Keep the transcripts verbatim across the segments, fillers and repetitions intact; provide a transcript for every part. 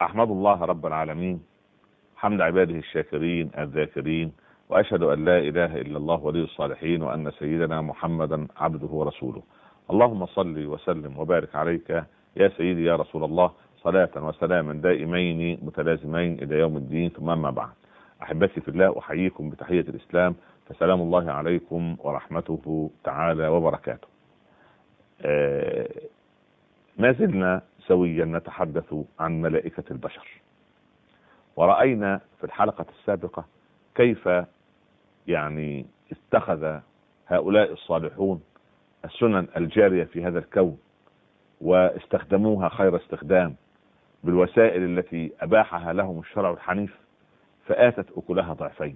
أحمد الله رب العالمين حمد عباده الشاكرين الذاكرين، وأشهد أن لا إله إلا الله ولي الصالحين، وأن سيدنا محمدا عبده ورسوله. اللهم صل وسلم وبارك عليك يا سيدي يا رسول الله، صلاة وسلاما دائمين متلازمين إلى يوم الدين. ثم أما بعد، أحبتي في الله، أحييكم بتحية الإسلام، فسلام الله عليكم ورحمته تعالى وبركاته. آه ما زلنا سويا نتحدث عن ملائكة البشر، ورأينا في الحلقة السابقة كيف يعني اتخذ هؤلاء الصالحون السنن الجارية في هذا الكون واستخدموها خير استخدام بالوسائل التي أباحها لهم الشرع الحنيف، فآتت أكلها ضعفين.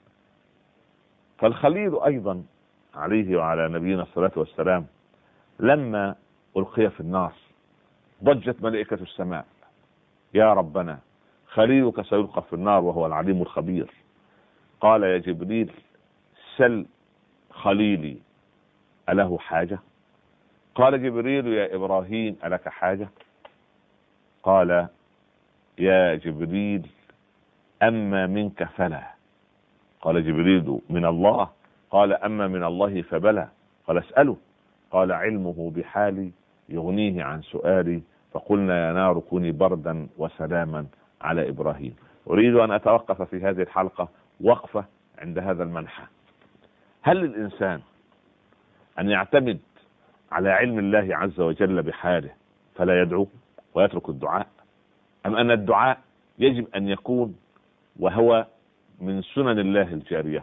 فالخليل أيضا عليه وعلى نبينا الصلاة والسلام لما ألقي في النار ضجت ملائكة السماء: يا ربنا، خليلك سيلقى في النار وهو العليم الخبير. قال: يا جبريل، سل خليلي أله حاجة؟ قال جبريل: يا إبراهيم، ألك حاجة؟ قال: يا جبريل، أما منك فلا. قال جبريل: من الله؟ قال: أما من الله فبلى. قال: اسأله. قال: علمه بحالي يغنيه عن سؤالي. فقلنا: يا نار كوني بردا وسلاما على إبراهيم. أريد أن أتوقف في هذه الحلقة وقفة عند هذا المنحى. هل للإنسان أن يعتمد على علم الله عز وجل بحاله فلا يدعو ويترك الدعاء، أم أن الدعاء يجب أن يكون وهو من سنن الله الجارية؟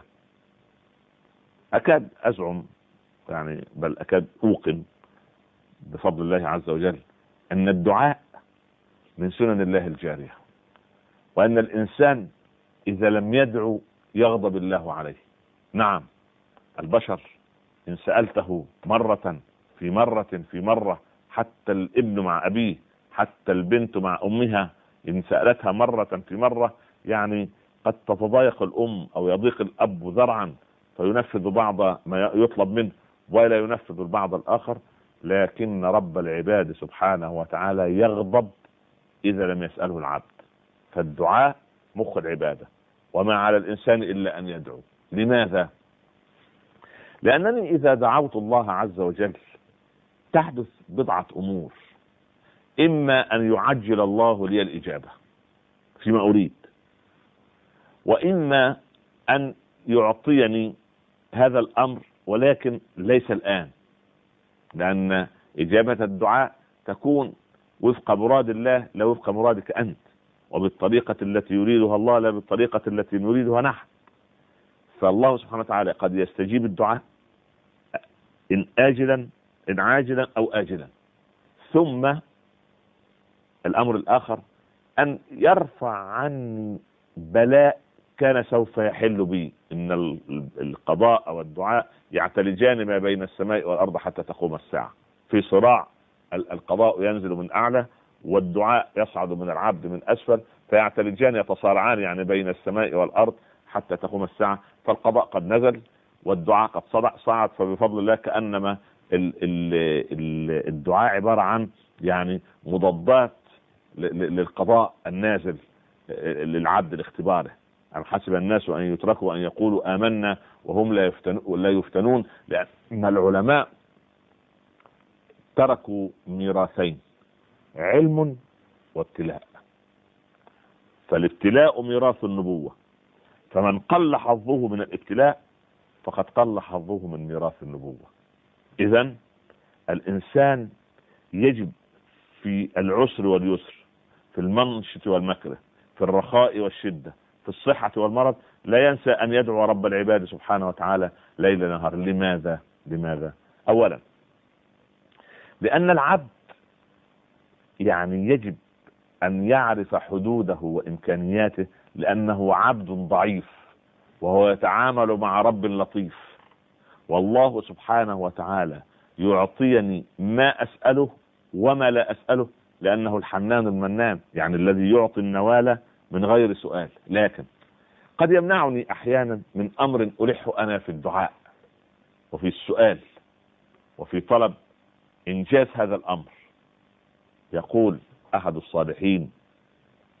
أكاد أزعم يعني بل أكاد أوقن بفضل الله عز وجل أن الدعاء من سنن الله الجارية، وأن الإنسان إذا لم يدعو يغضب الله عليه. نعم، البشر إن سألته مرة في مرة في مرة، حتى الابن مع أبيه، حتى البنت مع أمها، إن سألتها مرة في مرة يعني قد تتضايق الأم أو يضيق الأب ذرعا فينفذ بعض ما يطلب منه ولا ينفذ البعض الآخر. لكن رب العباد سبحانه وتعالى يغضب إذا لم يسأله العبد. فالدعاء مخ العبادة، وما على الإنسان إلا أن يدعو. لماذا؟ لأنني إذا دعوت الله عز وجل تحدث بضعة أمور: إما أن يعجل الله لي الإجابة فيما أريد، وإما أن يعطيني هذا الأمر ولكن ليس الآن، لأن إجابة الدعاء تكون وفق مراد الله لا وفق مرادك أنت، وبالطريقة التي يريدها الله لا بالطريقة التي نريدها نحن. فالله سبحانه وتعالى قد يستجيب الدعاء إن آجلا إن عاجلا أو آجلا. ثم الأمر الآخر أن يرفع عني بلاء كان سوف يحل بي. إن القضاء أو الدعاء يعتلجان ما بين السماء والأرض حتى تقوم الساعة، في صراع. القضاء ينزل من أعلى والدعاء يصعد من العبد من أسفل، فيعتلجان يتصارعان يعني بين السماء والأرض حتى تقوم الساعة. فالقضاء قد نزل والدعاء قد صعد، فبفضل الله كأنما الدعاء عبارة عن يعني مضادات للقضاء النازل للعبد لاختباره. أم حسب الناس أن يتركوا أن يقولوا آمنا وهم لا يفتنون, لا يفتنون لأن العلماء تركوا ميراثين: علم وابتلاء. فالابتلاء ميراث النبوة، فمن قل حظه من الابتلاء فقد قل حظه من ميراث النبوة. إذن الإنسان يجب في العسر واليسر، في المنشط والمكره، في الرخاء والشدة، في الصحة والمرض، لا ينسى أن يدعو رب العباد سبحانه وتعالى ليل نهار. لماذا؟ لماذا؟ أولا، لأن العبد يعني يجب أن يعرف حدوده وإمكانياته، لأنه عبد ضعيف وهو يتعامل مع رب لطيف. والله سبحانه وتعالى يعطيني ما أسأله وما لا أسأله، لأنه الحنان المنان، يعني الذي يعطي النوال من غير سؤال. لكن قد يمنعني أحيانا من أمر ألح أنا في الدعاء وفي السؤال وفي طلب إنجاز هذا الأمر. يقول أحد الصالحين: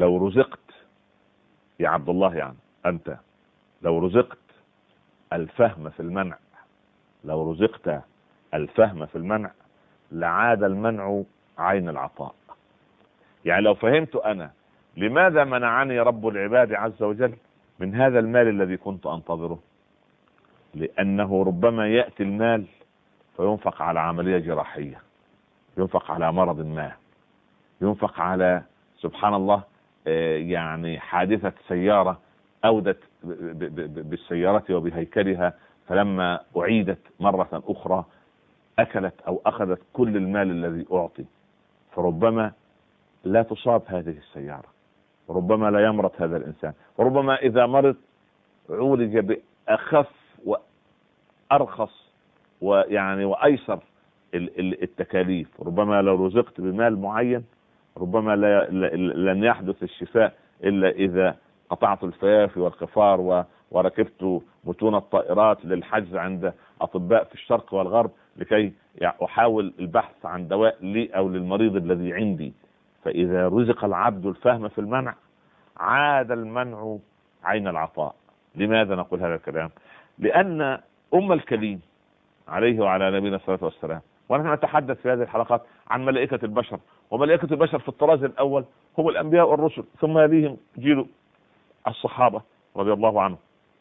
لو رزقت يا عبد الله، يعني أنت لو رزقت الفهم في المنع، لو رزقت الفهم في المنع لعاد المنع عين العطاء. يعني لو فهمت أنا لماذا منعني رب العباد عز وجل من هذا المال الذي كنت أنتظره، لأنه ربما يأتي المال فينفق على عملية جراحية، ينفق على مرض ما، ينفق على سبحان الله يعني حادثة سيارة أودت بالسيارة وبهيكلها، فلما أعيدت مرة أخرى أكلت أو أخذت كل المال الذي أعطي، فربما لا تصاب هذه السيارة، وربما لا يمرض هذا الإنسان، وربما إذا مرض عولج بأخف وأرخص ويعني وأيسر التكاليف. ربما لو رزقت بمال معين ربما لا لن يحدث الشفاء إلا إذا قطعت الفيافي والخفار وركبت متون الطائرات للحجز عند أطباء في الشرق والغرب لكي أحاول البحث عن دواء لي أو للمريض الذي عندي. فإذا رزق العبد الفهم في المنع عاد المنع عين العطاء. لماذا نقول هذا الكلام؟ لأن أم الكليم عليه وعلى نبينا الصلاة والسلام، ونحن نتحدث في هذه الحلقات عن ملائكة البشر، وملائكة البشر في الطراز الأول هم الأنبياء والرسل، ثم يليهم جيل الصحابة رضي الله عنهم.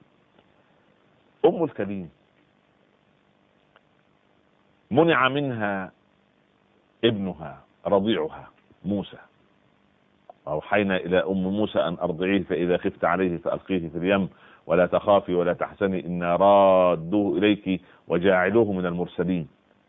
أم الكليم منع منها ابنها رضيعها موسى، أوحينا إلى أم موسى أن أرضعيه فإذا خفت عليه فألقيه في اليم ولا تخافي ولا تحزني إنا رادوه إليك وجاعلوه من المرسلين.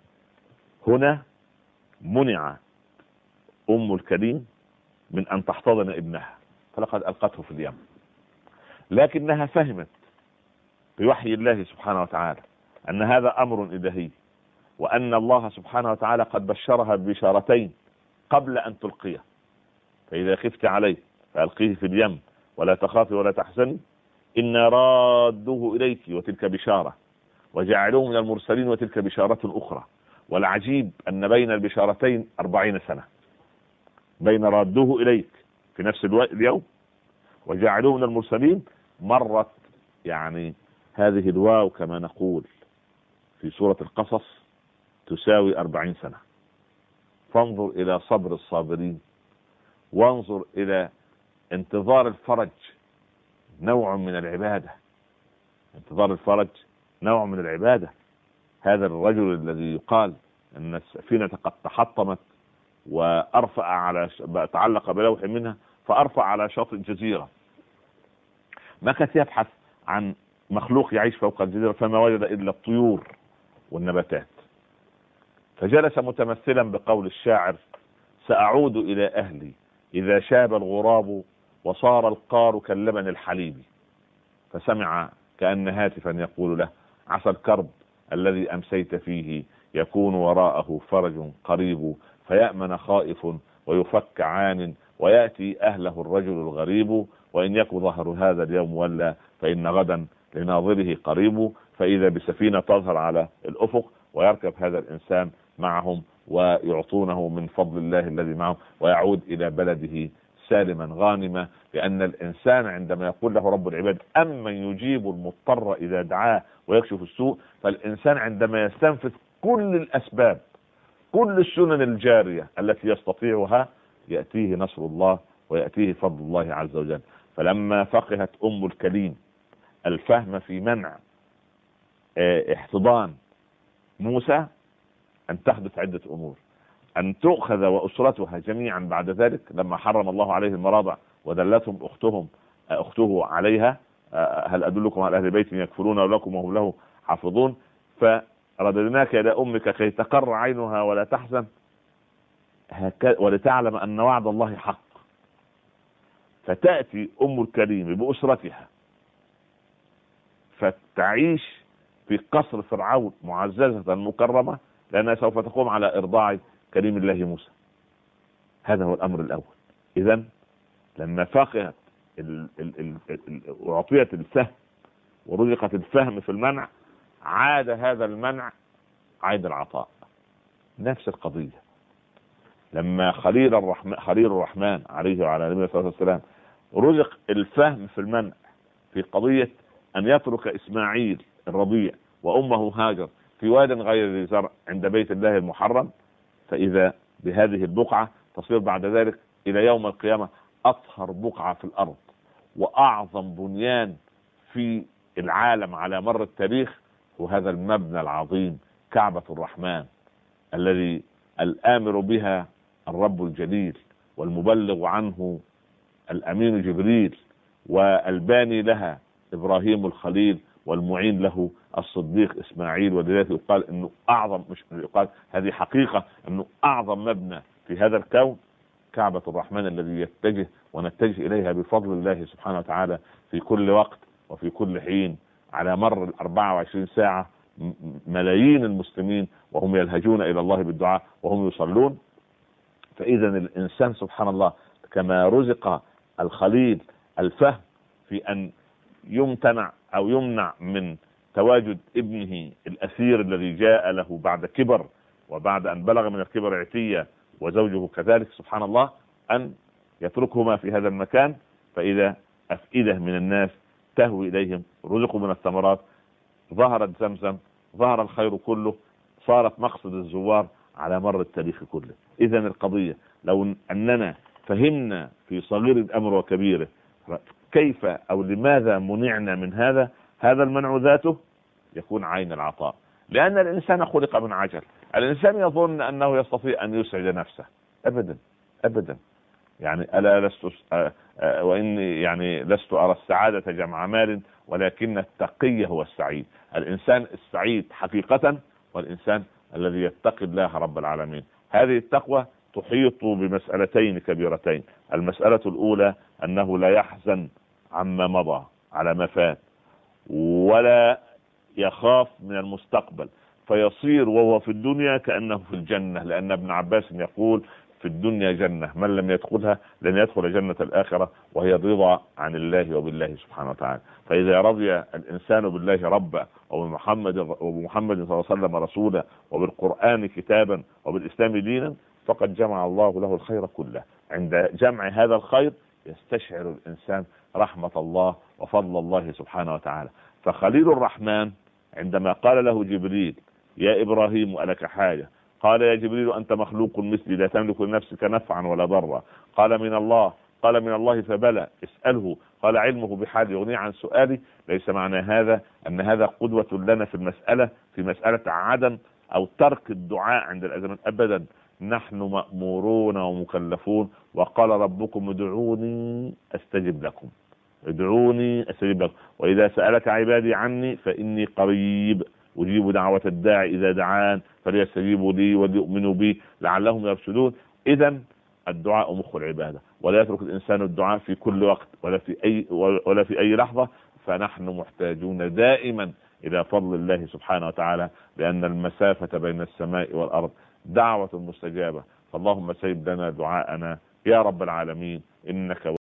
هنا منع أم الكريم من أن تحتضن ابنها فلقد ألقته في اليم، لكنها فهمت بوحي الله سبحانه وتعالى أن هذا أمر إلهي، وأن الله سبحانه وتعالى قد بشرها ببشارتين قبل أن تلقيه، فإذا خفت عليه فألقيه في اليم ولا تخافي ولا تحزني إنا رادوه إليك، وتلك بشارة، وجعلوه من المرسلين وتلك بشارة أخرى. والعجيب أن بين البشارتين أربعين سنة، بين رادوه إليك في نفس اليوم وجعلوه من المرسلين مرت يعني هذه الواو كما نقول في سورة القصص تساوي أربعين سنة. فانظر إلى صبر الصابرين، وانظر إلى انتظار الفرج نوع من العبادة، انتظار الفرج نوع من العبادة. هذا الرجل الذي يقال أن السفينة قد تحطمت وأرفع على تعلق بلوح منها فأرفع على شاطئ الجزيرة، ما كان يبحث عن مخلوق يعيش فوق الجزيرة فما وجد إلا الطيور والنباتات، فجلس متمثلا بقول الشاعر سأعود إلى أهلي إذا شاب الغراب وصار القار كاللبن الحليب، فسمع كأن هاتفا يقول له عسى الكرب الذي أمسيت فيه يكون وراءه فرج قريب، فيأمن خائف ويفك عان ويأتي أهله الرجل الغريب، وإن يك ظهر هذا اليوم ولا فإن غدا لناظره قريب. فإذا بسفينة تظهر على الأفق ويركب هذا الإنسان معهم ويعطونه من فضل الله الذي معهم ويعود إلى بلده سالما غانما. لأن الإنسان عندما يقول له رب العباد أمن يجيب المضطر إذا دعاه ويكشف السوء، فالإنسان عندما يستنفذ كل الأسباب كل السنن الجارية التي يستطيعها يأتيه نصر الله ويأتيه فضل الله عز وجل. فلما فقهت أم الكليم الفهم في منع احتضان موسى أن تحدث عدة أمور، أن تؤخذ وأسرتها جميعا بعد ذلك لما حرم الله عليه المراضع ودلتهم أختهم أخته عليها هل أدلكم على أهل بيت يكفلون لكم وهم له حافظون، فرددناك إلى أمك كي تقر عينها ولا تحزن ولتعلم أن وعد الله حق. فتأتي أم الكريم بأسرتها فتعيش في قصر فرعون معززة مكرمة لأنها سوف تقوم على إرضاع كريم الله موسى. هذا هو الأمر الأول. إذن لما فقهت وعطيت الفهم ورزقت الفهم في المنع عاد هذا المنع عيد العطاء. نفس القضية لما خليل الرحمن خليل الرحمن عليه وعلى نبينا صلى الله عليه وسلم رزق الفهم في المنع في قضية أن يترك إسماعيل الرضيع وأمه هاجر في واد غير ذي زرع عند بيت الله المحرم، فإذا بهذه البقعة تصير بعد ذلك إلى يوم القيامة أطهر بقعة في الأرض وأعظم بنيان في العالم على مر التاريخ، وهذا المبنى العظيم كعبة الرحمن الذي الآمر بها الرب الجليل والمبلغ عنه الأمين جبريل، والباني لها إبراهيم الخليل، والمعين له الصديق إسماعيل. ولذلك يقال أنه أعظم، مش يقال، هذه حقيقة، أنه أعظم مبنى في هذا الكون كعبة الرحمن الذي يتجه ونتجه إليها بفضل الله سبحانه وتعالى في كل وقت وفي كل حين على مر الأربعة وعشرين ساعة. ملايين المسلمين وهم يلهجون إلى الله بالدعاء وهم يصلون. فإذا الإنسان سبحان الله كما رزق الخليل الفهم في أن يمتنع أو يمنع من تواجد ابنه الأسير الذي جاء له بعد كبر وبعد أن بلغ من الكبر عتية، وزوجه كذلك سبحان الله، أن يتركهما في هذا المكان، فإذا أفئدة من الناس تهوي إليهم، رزقوا من الثمرات، ظهرت زمزم، ظهر الخير كله، صارت مقصد الزوار على مر التاريخ كله. إذا القضية لو أننا فهمنا في صغير الأمر وكبيره كيف أو لماذا منعنا من هذا، هذا المنع ذاته يكون عين العطاء. لأن الإنسان خلق من عجل. الإنسان يظن أنه يستطيع أن يسعد نفسه، أبدا أبدا. يعني ألا لست وإني يعني لست أرى السعادة جمع مال ولكن التقي هو السعيد. الإنسان السعيد حقيقة والإنسان الذي يتقي الله رب العالمين. هذه التقوى تحيط بمسألتين كبيرتين. المسألة الأولى أنه لا يحزن عما مضى على ما فات ولا يخاف من المستقبل، فيصير وهو في الدنيا كأنه في الجنة. لأن ابن عباس يقول في الدنيا جنة من لم يدخلها لن يدخل جنة الآخرة، وهي الرضا عن الله وبالله سبحانه وتعالى. فإذا رضي الإنسان بالله ربا وبمحمد وبمحمد صلى الله عليه وسلم رسولا وبالقرآن كتابا وبالإسلام دينا فقد جمع الله له الخير كله. عند جمع هذا الخير يستشعر الإنسان رحمة الله وفضل الله سبحانه وتعالى. فخليل الرحمن عندما قال له جبريل يا إبراهيم ألك حاجة؟ قال يا جبريل أنت مخلوق مثلي لا تملك لنفسك نفعا ولا ضرا. قال من الله. قال من الله فبلى اسأله. قال علمه بحال يغني عن سؤالي. ليس معنى هذا أن هذا قدوة لنا في المسألة في مسألة عدم أو ترك الدعاء عند الأزمات، أبدا. نحن مأمورون ومكلفون. وقال ربكم ادعوني أستجب لكم، ادعوني أستجب لكم، وإذا سألك عبادي عني فإني قريب أجيب دعوة الداعي إذا دعان فليستجيبوا لي وليؤمنوا بي لعلهم يرشدون. إذن الدعاء مخ العبادة، ولا يترك الإنسان الدعاء في كل وقت ولا في أي ولا في أي لحظة. فنحن محتاجون دائما إلى فضل الله سبحانه وتعالى، لأن المسافة بين السماء والأرض دعوة مستجابة. فاللهم سيب لنا دعاءنا يا رب العالمين، إنك